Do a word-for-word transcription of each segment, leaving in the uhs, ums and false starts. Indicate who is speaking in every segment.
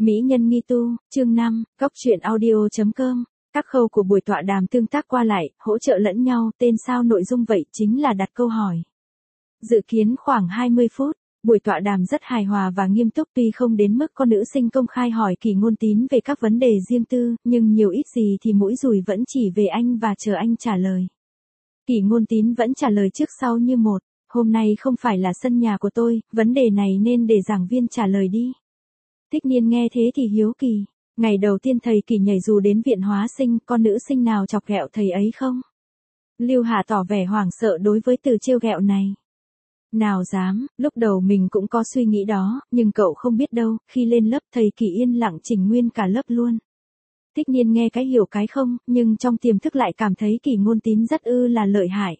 Speaker 1: Mỹ nhân nghi tu, chương năm, góc truyện audio.com. Các khâu của buổi tọa đàm tương tác qua lại, hỗ trợ lẫn nhau, tên sao nội dung vậy chính là đặt câu hỏi. Dự kiến khoảng hai mươi phút, buổi tọa đàm rất hài hòa và nghiêm túc, tuy không đến mức con nữ sinh công khai hỏi Kỷ Ngôn Tín về các vấn đề riêng tư, nhưng nhiều ít gì thì mũi dùi vẫn chỉ về anh và chờ anh trả lời. Kỷ Ngôn Tín vẫn trả lời trước sau như một, hôm nay không phải là sân nhà của tôi, vấn đề này nên để giảng viên trả lời đi. Thích Niên nghe thế thì hiếu kỳ, ngày đầu tiên thầy Kỷ nhảy dù đến viện hóa sinh, con nữ sinh nào chọc ghẹo thầy ấy không? Lưu Hạ tỏ vẻ hoảng sợ đối với từ trêu ghẹo này. Nào dám, lúc đầu mình cũng có suy nghĩ đó, nhưng cậu không biết đâu, khi lên lớp thầy Kỷ yên lặng chỉnh nguyên cả lớp luôn. Thích Niên nghe cái hiểu cái không, nhưng trong tiềm thức lại cảm thấy Kỷ Ngôn Tín rất ư là lợi hại.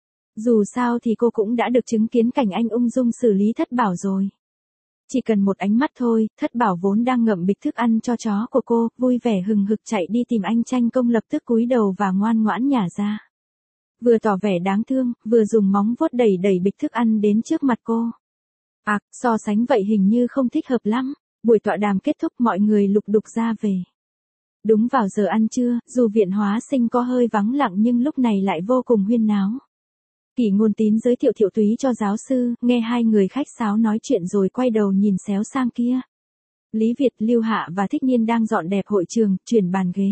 Speaker 1: Dù sao thì cô cũng đã được chứng kiến cảnh anh ung dung xử lý Thất Bảo rồi. Chỉ cần một ánh mắt thôi, Thất Bảo vốn đang ngậm bịch thức ăn cho chó của cô, vui vẻ hừng hực chạy đi tìm anh Tranh Công, lập tức cúi đầu và ngoan ngoãn nhả ra. Vừa tỏ vẻ đáng thương, vừa dùng móng vuốt đẩy đẩy bịch thức ăn đến trước mặt cô. À, so sánh vậy hình như không thích hợp lắm. Buổi tọa đàm kết thúc, mọi người lục đục ra về. Đúng vào giờ ăn trưa, dù viện hóa sinh có hơi vắng lặng nhưng lúc này lại vô cùng huyên náo. Kỷ Ngôn Tín giới thiệu Thiệu Túy cho giáo sư, nghe hai người khách sáo nói chuyện rồi quay đầu nhìn xéo sang kia. Lý Việt, Lưu Hạ và Thích Niên đang dọn đẹp hội trường, chuyển bàn ghế.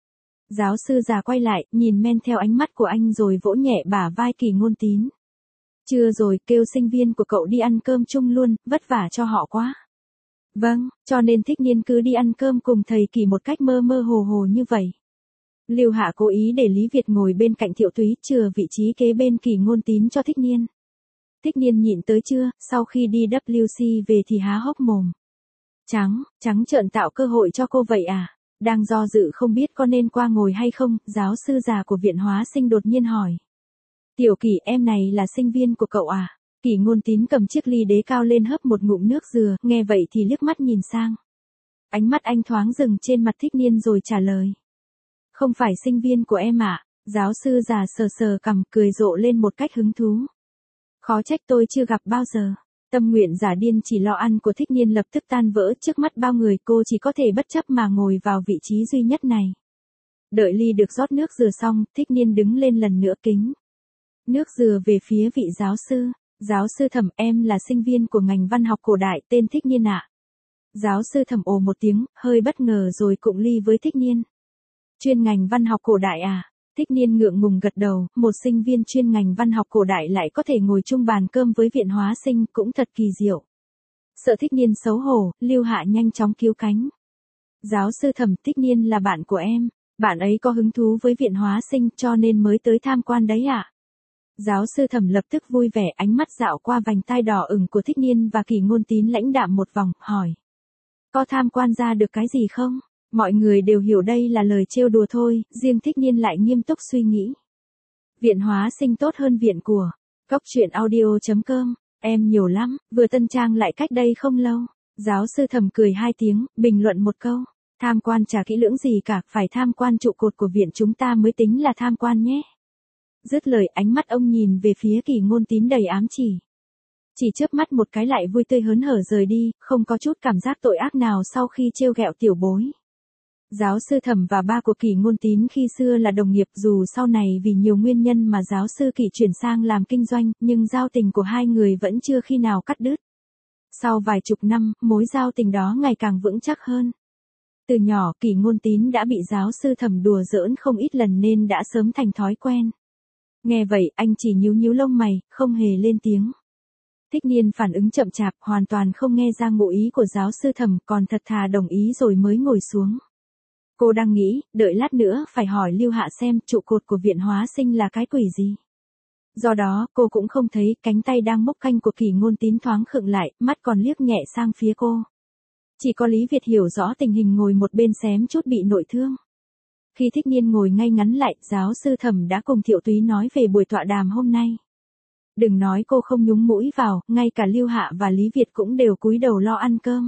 Speaker 1: Giáo sư già quay lại, nhìn men theo ánh mắt của anh rồi vỗ nhẹ bả vai Kỷ Ngôn Tín. Chưa rồi, kêu sinh viên của cậu đi ăn cơm chung luôn, vất vả cho họ quá. Vâng, cho nên Thích Niên cứ đi ăn cơm cùng thầy Kỷ một cách mơ mơ hồ hồ như vậy. Lưu Hạ cố ý để Lý Việt ngồi bên cạnh Thiệu Túy, chừa vị trí kế bên Kỷ Ngôn Tín cho Thích Niên. Thích Niên nhịn tới trưa, sau khi đi W C về thì há hốc mồm. Trắng, trắng trợn tạo cơ hội cho cô vậy à? Đang do dự không biết có nên qua ngồi hay không, giáo sư già của viện hóa sinh đột nhiên hỏi. Tiểu Kỷ, em này là sinh viên của cậu à? Kỷ Ngôn Tín cầm chiếc ly đế cao lên hớp một ngụm nước dừa, nghe vậy thì liếc mắt nhìn sang. Ánh mắt anh thoáng dừng trên mặt Thích Niên rồi trả lời. Không phải sinh viên của em ạ. À? Giáo sư già sờ sờ cằm, cười rộ lên một cách hứng thú. Khó trách tôi chưa gặp bao giờ. Tâm nguyện giả điên chỉ lo ăn của Thích Niên lập tức tan vỡ trước mắt bao người, cô chỉ có thể bất chấp mà ngồi vào vị trí duy nhất này. Đợi ly được rót nước dừa xong, Thích Niên đứng lên lần nữa kính nước dừa về phía vị giáo sư. Giáo sư Thẩm, em là sinh viên của ngành văn học cổ đại, tên Thích Niên ạ. À? Giáo sư Thẩm ồ một tiếng, hơi bất ngờ rồi cụng ly với Thích Niên. Chuyên ngành văn học cổ đại à? Thích Niên ngượng ngùng gật đầu, một sinh viên chuyên ngành văn học cổ đại lại có thể ngồi chung bàn cơm với viện hóa sinh, cũng thật kỳ diệu. Sợ Thích Niên xấu hổ, Lưu Hạ nhanh chóng cứu cánh. Giáo sư Thẩm, Thích Niên là bạn của em, bạn ấy có hứng thú với viện hóa sinh cho nên mới tới tham quan đấy ạ. À? Giáo sư Thẩm lập tức vui vẻ, ánh mắt dạo qua vành tai đỏ ửng của Thích Niên và Kỷ Ngôn Tín lãnh đạm một vòng, hỏi. Có tham quan ra được cái gì không? Mọi người đều hiểu đây là lời trêu đùa thôi, riêng Thích Niên lại nghiêm túc suy nghĩ. Viện hóa sinh tốt hơn viện của góc truyện audio.com, em nhiều lắm, vừa tân trang lại cách đây không lâu. Giáo sư Thẩm cười hai tiếng, bình luận một câu. Tham quan chả kỹ lưỡng gì cả, phải tham quan trụ cột của viện chúng ta mới tính là tham quan nhé. Dứt lời, ánh mắt ông nhìn về phía Kỷ Ngôn Tín đầy ám chỉ. Chỉ chớp mắt một cái lại vui tươi hớn hở rời đi, không có chút cảm giác tội ác nào sau khi trêu ghẹo tiểu bối. Giáo sư Thẩm và ba của Kỷ Ngôn Tín khi xưa là đồng nghiệp, dù sau này vì nhiều nguyên nhân mà giáo sư Kỷ chuyển sang làm kinh doanh, nhưng giao tình của hai người vẫn chưa khi nào cắt đứt. Sau vài chục năm, mối giao tình đó ngày càng vững chắc hơn. Từ nhỏ, Kỷ Ngôn Tín đã bị giáo sư Thẩm đùa giỡn không ít lần nên đã sớm thành thói quen. Nghe vậy, anh chỉ nhíu nhíu lông mày, không hề lên tiếng. Thích Niên phản ứng chậm chạp, hoàn toàn không nghe ra ngụ ý của giáo sư Thẩm, còn thật thà đồng ý rồi mới ngồi xuống. Cô đang nghĩ, đợi lát nữa phải hỏi Lưu Hạ xem trụ cột của viện hóa sinh là cái quỷ gì. Do đó, cô cũng không thấy cánh tay đang mốc canh của Kỷ Ngôn Tín thoáng khựng lại, mắt còn liếc nhẹ sang phía cô. Chỉ có Lý Việt hiểu rõ tình hình ngồi một bên xém chút bị nội thương. Khi Thích Niên ngồi ngay ngắn lại, giáo sư Thẩm đã cùng Thiệu Túy nói về buổi tọa đàm hôm nay. Đừng nói cô không nhúng mũi vào, ngay cả Lưu Hạ và Lý Việt cũng đều cúi đầu lo ăn cơm.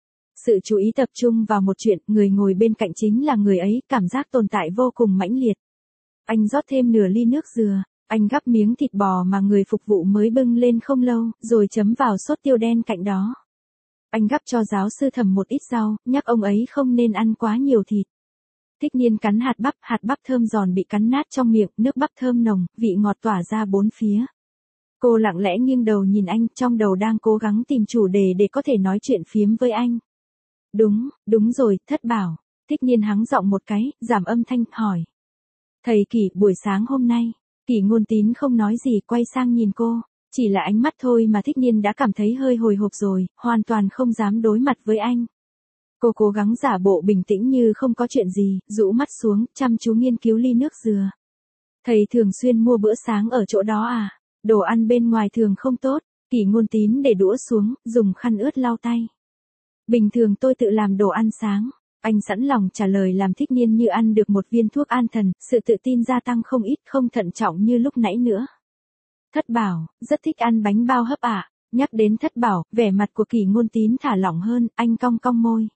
Speaker 1: Sự chú ý tập trung vào một chuyện, người ngồi bên cạnh chính là người ấy, cảm giác tồn tại vô cùng mãnh liệt. Anh rót thêm nửa ly nước dừa, anh gắp miếng thịt bò mà người phục vụ mới bưng lên không lâu, rồi chấm vào sốt tiêu đen cạnh đó. anh gắp cho giáo sư Thẩm một ít rau, nhắc ông ấy không nên ăn quá nhiều thịt. Thích Niên cắn hạt bắp, hạt bắp thơm giòn bị cắn nát trong miệng, nước bắp thơm nồng, vị ngọt tỏa ra bốn phía. Cô lặng lẽ nghiêng đầu nhìn anh, trong đầu đang cố gắng tìm chủ đề để có thể nói chuyện phiếm với anh. Đúng, đúng rồi, Thất Bảo. Thích Niên hắng giọng một cái, giảm âm thanh, hỏi. Thầy Kỷ, buổi sáng hôm nay, Kỷ Ngôn Tín không nói gì, quay sang nhìn cô. Chỉ là ánh mắt thôi mà Thích Niên đã cảm thấy hơi hồi hộp rồi, hoàn toàn không dám đối mặt với anh. Cô cố gắng giả bộ bình tĩnh như không có chuyện gì, rũ mắt xuống, chăm chú nghiên cứu ly nước dừa. Thầy thường xuyên mua bữa sáng ở chỗ đó à? Đồ ăn bên ngoài thường không tốt. Kỷ Ngôn Tín để đũa xuống, dùng khăn ướt lau tay. Bình thường tôi tự làm đồ ăn sáng. Anh sẵn lòng trả lời làm Thích Niên như ăn được một viên thuốc an thần, sự tự tin gia tăng không ít, không thận trọng như lúc nãy nữa. Thất Bảo, rất thích ăn bánh bao hấp ạ. À? Nhắc đến Thất Bảo, vẻ mặt của Kỷ Ngôn Tín thả lỏng hơn, anh cong cong môi.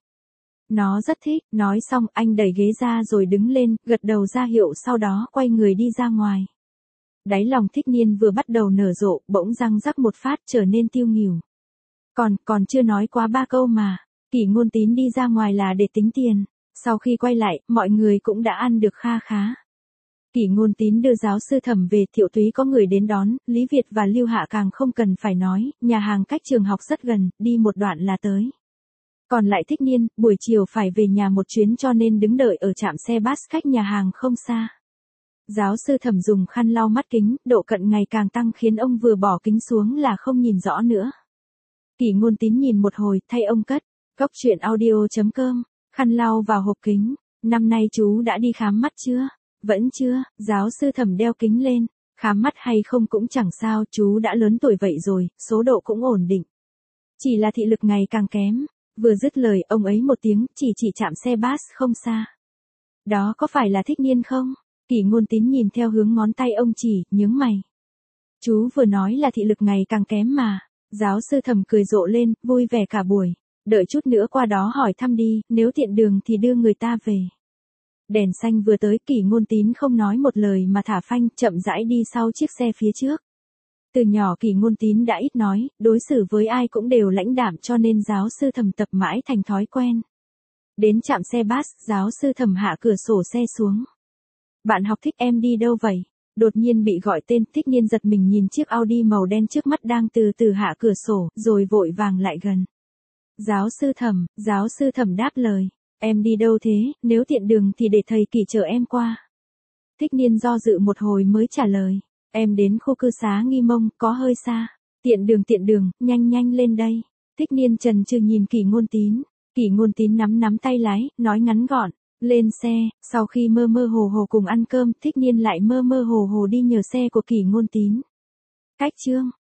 Speaker 1: Nó rất thích, nói xong anh đẩy ghế ra rồi đứng lên, gật đầu ra hiệu sau đó quay người đi ra ngoài. Đáy lòng Thích Niên vừa bắt đầu nở rộ, bỗng răng rắc một phát trở nên tiêu nghỉu. Còn, còn chưa nói quá ba câu mà, Kỷ Ngôn Tín đi ra ngoài là để tính tiền, sau khi quay lại, mọi người cũng đã ăn được kha khá. Kỷ Ngôn Tín đưa giáo sư Thẩm về, Thiệu Túy có người đến đón, Lý Việt và Lưu Hạ càng không cần phải nói, nhà hàng cách trường học rất gần, đi một đoạn là tới. Còn lại Thích Niên, buổi chiều phải về nhà một chuyến cho nên đứng đợi ở trạm xe bus cách nhà hàng không xa. Giáo sư Thẩm dùng khăn lau mắt kính, độ cận ngày càng tăng khiến ông vừa bỏ kính xuống là không nhìn rõ nữa. Kỷ Ngôn Tín nhìn một hồi, thay ông cất. Góc truyện audio chấm com, khăn lau vào hộp kính. Năm nay chú đã đi khám mắt chưa? Vẫn chưa, giáo sư Thẩm đeo kính lên. Khám mắt hay không cũng chẳng sao, chú đã lớn tuổi vậy rồi, số độ cũng ổn định. Chỉ là thị lực ngày càng kém. Vừa dứt lời, ông ấy một tiếng, chỉ chỉ chạm xe bus không xa. Đó có phải là Thích Niên không? Kỷ Ngôn Tín nhìn theo hướng ngón tay ông chỉ, nhướng mày. Chú vừa nói là thị lực ngày càng kém mà. Giáo sư Thẩm cười rộ lên, vui vẻ cả buổi. Đợi chút nữa qua đó hỏi thăm đi, nếu tiện đường thì đưa người ta về. Đèn xanh vừa tới, Kỷ Ngôn Tín không nói một lời mà thả phanh, chậm rãi đi sau chiếc xe phía trước. Từ nhỏ Kỷ Ngôn Tín đã ít nói, đối xử với ai cũng đều lãnh đạm cho nên giáo sư Thẩm tập mãi thành thói quen. Đến trạm xe bus, giáo sư Thẩm hạ cửa sổ xe xuống. Bạn học Thích, em đi đâu vậy? Đột nhiên bị gọi tên, Thích Niên giật mình nhìn chiếc Audi màu đen trước mắt đang từ từ hạ cửa sổ, rồi vội vàng lại gần. Giáo sư Thẩm, giáo sư Thẩm đáp lời. Em đi đâu thế, nếu tiện đường thì để thầy Kỷ chở em qua. Thích Niên do dự một hồi mới trả lời. Em đến khu cư xá Nghi Mông, có hơi xa. Tiện đường tiện đường, nhanh nhanh lên đây. Thích Niên chần chừ nhìn Kỷ Ngôn Tín. Kỷ Ngôn Tín nắm nắm tay lái, nói ngắn gọn. Lên xe, sau khi mơ mơ hồ hồ cùng ăn cơm, Thích Niên lại mơ mơ hồ hồ đi nhờ xe của Kỷ Ngôn Tín. Cách chương.